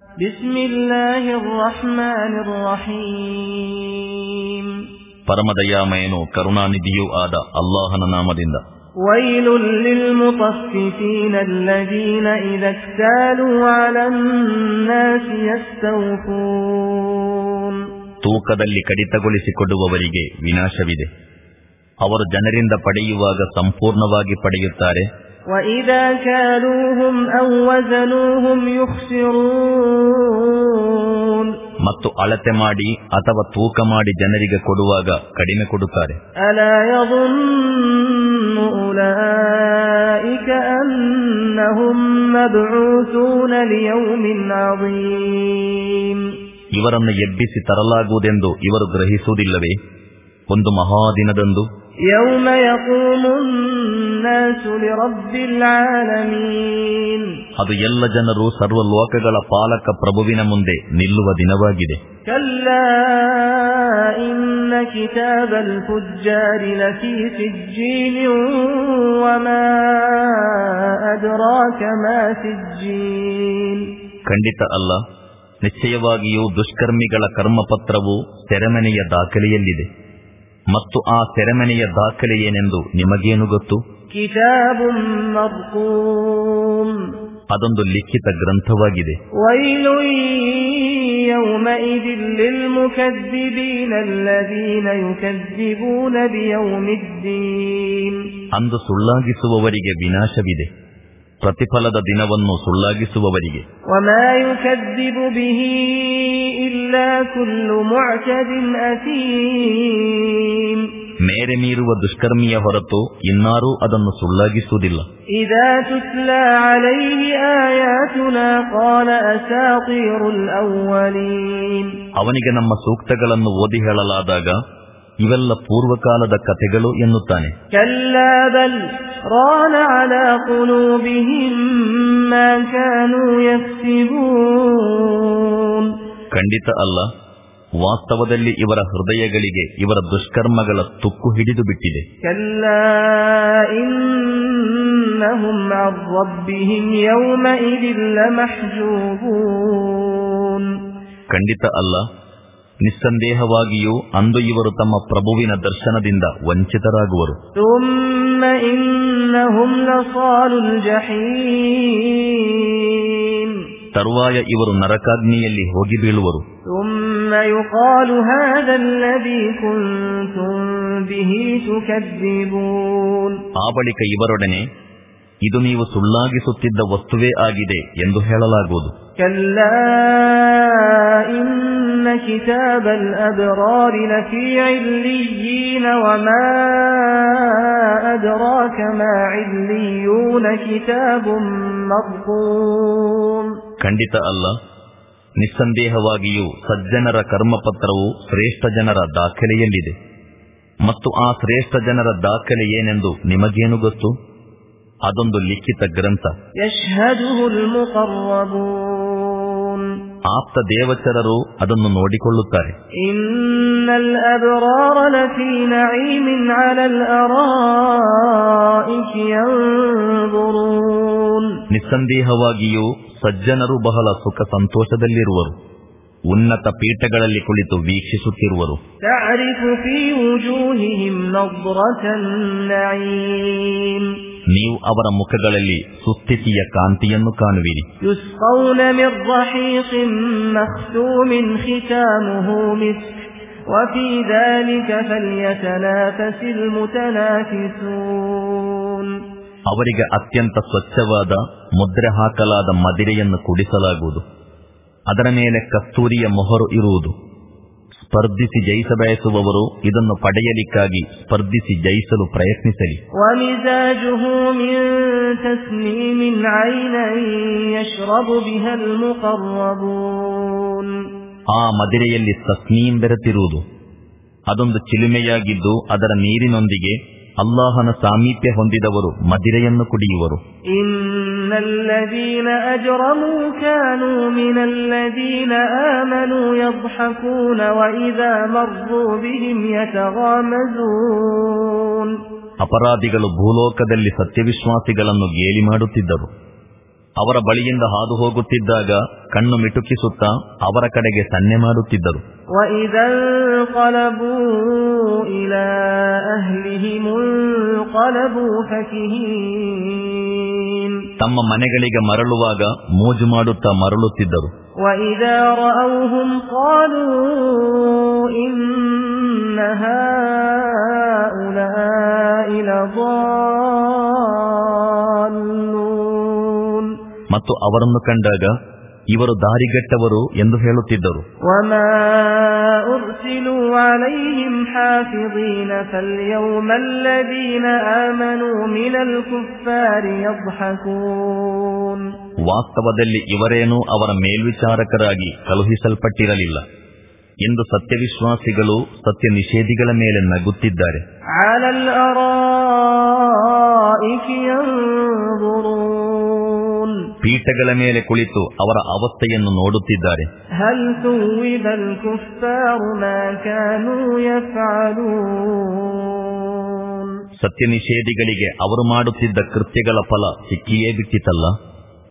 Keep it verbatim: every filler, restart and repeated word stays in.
ಬಿಸ್ಮಿಲ್ಲಾಹಿರ್ ರಹ್ಮಾನಿರ್ ರಹೀಮ್. ಪರಮದಯಾಮಯನು ಕರುಣಾನಿಧಿಯೂ ಆದ ಅಲ್ಲಾಹನ ನಾಮದಿಂದ. ವೈಲುಲ್ ಲಿಲ್ ಮುತಫ್ಫಿಫೀನ ಅಲ್ಲದೀನ ಇದಾ ಕ್ತಾಲೂ ಅಲನ್ ನಾಸಿ ಯಸ್ತೌಫೂನ್. ತೂಕದಲ್ಲಿ ಕಡಿತಗೊಳಿಸಿಕೊಡುವವರಿಗೆ ವಿನಾಶವಿದೆ. ಅವರು ಜನರಿಂದ ಪಡೆಯುವಾಗ ಸಂಪೂರ್ಣವಾಗಿ ಪಡೆಯುತ್ತಾರೆ. ವಇದಾ ಕಾಲೂಹುಂ ಔ ವಜನೂಹುಂ ಯುಖ್ಸಿರೂನ್. ಮತ್ತು ಅಳತೆ ಮಾಡಿ ಅಥವಾ ತೂಕ ಮಾಡಿ ಜನರಿಗೆ ಕೊಡುವಾಗ ಕಡಿಮೆ ಕೊಡುತ್ತಾರೆ. ಅಲಾ ಯظುನ್ನು ಉಲೈಕ ಅನ್ನಹುಂ ಮಬ್ಊಸೂನ ಲಿಯೌಮಿನ್ ಅಜೀಮ್. ಇವರನ್ನು ಎಬ್ಬಿಸಿ ತರಲಾಗುವುದೆಂದು ಇವರು ಗ್ರಹಿಸುವುದಿಲ್ಲವೇ? ಒಂದು ಮಹಾದಿನದಂದು. ಯೌಮ ಯಕೂಮು ನ್ನಾಸು ಲಿರಬ್ಬಿಲ್ ಆಲಮೀನ್. ಅದು ಎಲ್ಲ ಜನರು ಸರ್ವಲೋಕಗಳ ಪಾಲಕ ಪ್ರಭುವಿನ ಮುಂದೆ ನಿಲ್ಲುವ ದಿನವಾಗಿದೆ. ಕಲ್ಲಾ ಇನ್ನ ಕಿತಾಬಲ್ ಫುಜ್ಜಾರಿ ಲಫೀ ಸಿಜ್ಜೀನಿನ್ ವಮಾ ಅದ್ರಾಕ ಮಾ ಸಿಜ್ಜೀನ್. ಖಂಡಿತ ಅಲ್ಲ, ನಿಶ್ಚಯವಾಗಿಯೂ ದುಷ್ಕರ್ಮಿಗಳ ಕರ್ಮಪತ್ರವು ಸೆರೆಮನೆಯ ದಾಖಲೆಯಲ್ಲಿದೆ. ಮತ್ತು ಆ ಸೆರೆಮನೆಯ ದಾಖಲೆ ಏನೆಂದು ನಿಮಗೇನು ಗೊತ್ತು? ಕಿತಾಬುನ್ ಮರ್ಕೂಮ್. ಅದೊಂದು ಲಿಖಿತ ಗ್ರಂಥವಾಗಿದೆ. ವೈಲುನ್ ಯೌಮಇದಿನ್ ಲಿಲ್ ಮುಕದ್ದಿಬೀನ ಅಲ್ಲದೀನ ಯುಕದ್ದಿಬೂನ ಬಿಯೌಮಿದ್ದೀನ್. ಅಂದು ಸುಳ್ಳಾಗಿಸುವವರಿಗೆ ವಿನಾಶವಿದೆ, ಪ್ರತಿಫಲದ ದಿನವನ್ನು ಸುಳ್ಳಾಗಿಸುವವರಿಗೆ. ವಮಾ ಯುಕದ್ದಿಬು ಬಿಹಿ ಇಲ್ಲಾ ಕುಲ್ಲು ಮುಅ್ತದಿನ್ ಅಸೀಮ್. ಮೇರೆ ಮೀರುವ ದುಷ್ಕರ್ಮಿಯ ಹೊರತು ಇನ್ನಾರೂ ಅದನ್ನು ಸುಳ್ಳಾಗಿಸುವುದಿಲ್ಲ. ಇದಾ ತುತ್ಲಾ ಅಲೈಹಿ ಆಯಾತುನಾ ಕಾಲ ಅಸಾತೀರುಲ್ ಅವ್ವಲೀನ್. ಅವನಿಗೆ ನಮ್ಮ ಸೂಕ್ತಗಳನ್ನು ಓದಿ ಹೇಳಲಾದಾಗ ಇವೆಲ್ಲ ಪೂರ್ವಕಾಲದ ಕಥೆಗಳು ಎನ್ನುತ್ತಾನೆ. ಕಲ್ಲಾ ಬಲ್ ರಾನ ಅಲಾ ಕುಲೂಬಿಹಿಂ ಮಾ ಕಾನೂ ಯಕ್ಸಿಬೂನ್. ಖಂಡಿತ ಅಲ್ಲ, ವಾಸ್ತವದಲ್ಲಿ ಇವರ ಹೃದಯಗಳಿಗೆ ಇವರ ದುಷ್ಕರ್ಮಗಳ ತುಕ್ಕು ಹಿಡಿದು ಬಿಟ್ಟಿದೆ. ಕಲ್ಲಾ ಇನ್ನಹುಂ ಅನ್ ರಬ್ಬಿಹಿಂ ಯೌಮಇದಿನ್ ಲಮಹ್ಜೂಬೂನ್. ಖಂಡಿತ ಅಲ್ಲ, ನಿಸ್ಸಂದೇಹವಾಗಿಯೂ ಅಂದು ಇವರು ತಮ್ಮ ಪ್ರಭುವಿನ ದರ್ಶನದಿಂದ ವಂಚಿತರಾಗುವರು. ಥುಮ್ಮ ಇನ್ನಹುಂ ಲಸಾಲುಲ್ ಜಹೀಮ್. ತರುವಾಯ ಇವರು ನರಕಾಗ್ನಿಯಲ್ಲಿ ಹೋಗಿ ಬೀಳುವರು. ಥುಮ್ಮ ಯುಕಾಲು ಹಾದಾ ಅಲ್ಲದೀ ಕುಂತುಂ ಬಿಹಿ ತುಕದ್ದಿಬೂನ್. ಆ ಬಳಿಕ ಇವರೊಡನೆ ಇದು ನೀವು ಸುಳ್ಳಾಗಿಸುತ್ತಿದ್ದ ವಸ್ತುವೇ ಆಗಿದೆ ಎಂದು ಹೇಳಲಾಗುವುದು. ಕಲ್ಲಾ ಇನ್ನ ಕಿತಾಬಲ್ ಅಬ್ರಾರಿ ಲಫೀ ಇಲ್ಲೀಯೀನ ವಮಾ ಅದ್ರಾಕ ಮಾ ಇಲ್ಲೀಯೂನ ಕಿತಾಬುನ್ ಮರ್ಕೂಮ್. ಖಂಡಿತ ಅಲ್ಲ, ನಿಸ್ಸಂದೇಹವಾಗಿಯೂ ಸಜ್ಜನರ ಕರ್ಮಪತ್ರವು ಶ್ರೇಷ್ಠ ಜನರ ದಾಖಲೆಯಲ್ಲಿದೆ. ಮತ್ತು ಆ ಶ್ರೇಷ್ಠ ಜನರ ದಾಖಲೆ ಏನೆಂದು ನಿಮಗೇನು ಗೊತ್ತು? ಅದೊಂದು ಲಿಖಿತ ಗ್ರಂಥ. ಯಶ್ಹದುಹುಲ್ ಮುಕರ್ರಬೂನ್. ಆಪ್ತ ದೇವಚರರು ಅದನ್ನು ನೋಡಿಕೊಳ್ಳುತ್ತಾರೆ. ಇನ್ನಲ್ ಅಬ್ರಾರ ಲಫೀ ನഈಮಿನ್ ಅಲಲ್ ಅರಾಯಿಕಿ ಯನ್ಜುರೂನ್. ನಿಸ್ಸಂದೇಹವಾಗಿಯೂ ಸಜ್ಜನರು ಬಹಳ ಸುಖ ಸಂತೋಷದಲ್ಲಿರುವರು, ಉನ್ನತ ಪೀಠಗಳಲ್ಲಿ ಕುಳಿತು ವೀಕ್ಷಿಸುತ್ತಿರುವರು. ತಅರಿಫು ಫೀ ವುಜೂಹಿಹಿಂ ನದ್ರತನ್ ನഈಮ್. ನೀವು ಅವರ ಮುಖಗಳಲ್ಲಿ ಸುಸ್ಥಿತಿಯ ಕಾಂತಿಯನ್ನು ಕಾಣುವಿರಿ. ಯುಸ್ಕೌನ ಮಿರ್ ರಹೀಕಿನ್ ಮಖ್ತೂಮಿನ್ ಖಿತಾಮುಹು ಮಿಸ್ಕ್ ವಫೀ ذلك ಫಲ್ಯತನಾಫಸಿಲ್ ಮುತನಾಫಿಸೂನ್. ಅವರಿಗೆ ಅತ್ಯಂತ ಸ್ವಚ್ಛವಾದ ಮುದ್ರೆ ಹಾಕಲಾದ ಮದಿರೆಯನ್ನು ಕುಡಿಸಲಾಗುವುದು. ಅದರ ಮೇಲೆ ಕಸ್ತೂರಿಯ ಮೊಹರು ಇರುವುದು. ಸ್ಪರ್ಧಿಸಿ ಜಯಿಸಬಯಸುವವರು ಇದನ್ನು ಪಡೆಯಲಿಕ್ಕಾಗಿ ಸ್ಪರ್ಧಿಸಿ ಜಯಿಸಲು ಪ್ರಯತ್ನಿಸಲಿ. ವಮಿಜಾಜುಹು ಮಿನ್ ತಸ್ನೀಮಿನ್ ಐನನ್ ಯಶ್ರಬು ಬಿಹಲ್ ಮುಕರ್ರಬೂನ್. ಆ ಮದಿರೆಯಲ್ಲಿ ತಸ್ನೀಂ ಬೆರೆತಿರುವುದು. ಅದೊಂದು ಚಿಲುಮೆಯಾಗಿದ್ದು ಅದರ ನೀರಿನೊಂದಿಗೆ ಅಲ್ಲಾಹನ ಸಾಮೀಪ್ಯ ಹೊಂದಿದವರು ಮದಿರೆಯನ್ನು ಕುಡಿಯುವರು. ಇನ್ನಲ್ಲದೀನ ಅಜ್ರಮೂ ಕಾನೂ ಮಿನಲ್ಲದೀನ ಆಮನೂ ಯದ್ಹಕೂನ ವಇದಾ ಮರ್ರೂ ಬಿಹಿಂ ಯತಗಾಮಜೂನ್. ಅಪರಾಧಿಗಳು ಭೂಲೋಕದಲ್ಲಿ ಸತ್ಯವಿಶ್ವಾಸಿಗಳನ್ನು ಗೇಲಿ ಮಾಡುತ್ತಿದ್ದರು. ಅವರ ಬಳಿಯಿಂದ ಹಾದು ಹೋಗುತ್ತಿದ್ದಾಗ ಕಣ್ಣು ಮಿಟುಕಿಸುತ್ತಾ ಅವರ ಕಡೆಗೆ ಸನ್ನೆ ಮಾಡುತ್ತಿದ್ದರು. ತಮ್ಮ ಮನೆಗಳಿಗೆ ಮರಳುವಾಗ ಮೋಜು ಮಾಡುತ್ತಾ ಮರಳುತ್ತಿದ್ದರು. ಮತ್ತು ಅವರನ್ನು ಕಂಡಾಗ ಇವರು ದಾರಿಗೆಟ್ಟವರು ಎಂದು ಹೇಳುತ್ತಿದ್ದರು. ವಾಸ್ತವದಲ್ಲಿ ಇವರೇನೂ ಅವರ ಮೇಲ್ವಿಚಾರಕರಾಗಿ ಕಳುಹಿಸಲ್ಪಟ್ಟಿರಲಿಲ್ಲ ಎಂದು ಸತ್ಯವಿಶ್ವಾಸಿಗಳು ಸತ್ಯ ನಿಷೇಧಿಗಳ ಮೇಲೆ ನಗುತ್ತಿದ್ದಾರೆ. ಪೀಠಗಳ ಮೇಲೆ ಕುಳಿತು ಅವರ ಅವಸ್ಥೆಯನ್ನು ನೋಡುತ್ತಿದ್ದಾರೆ. ಸತ್ಯ ನಿಷೇಧಿಗಳಿಗೆ ಅವರು ಮಾಡುತ್ತಿದ್ದ ಕೃತ್ಯಗಳ ಫಲ ಸಿಕ್ಕಿಯೇ ಬಿಟ್ಟಿತಲ್ಲ.